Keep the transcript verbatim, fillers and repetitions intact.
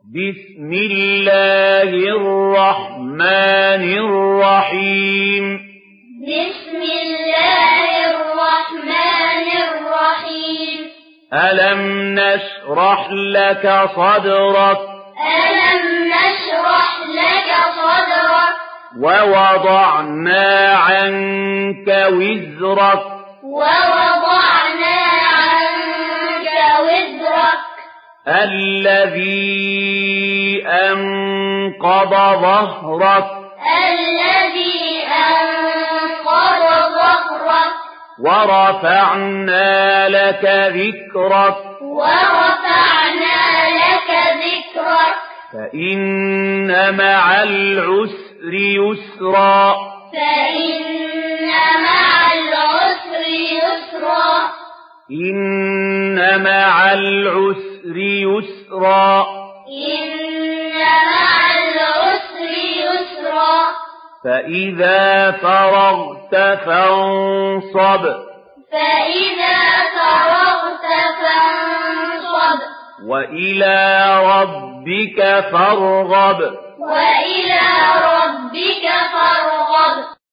بسم الله الرحمن الرحيم بسم الله الرحمن الرحيم ألم نشرح لك صدرك ألم نشرح لك صدرك ووضعنا عنك وزرك ووضعنا عنك وزرك الذي أنقض ظهرك الذي أنقض ظهرك ورفعنا لك ذكرك ورفعنا لك ذكرك فإن مع العسر يسرا فإن مع العسر يسرا إن مع العسر يسرا إن مع العسر يسرا فإذا فرغت فانصب فإذا فرغت فانصب وإلى ربك فارغب وإلى ربك فارغب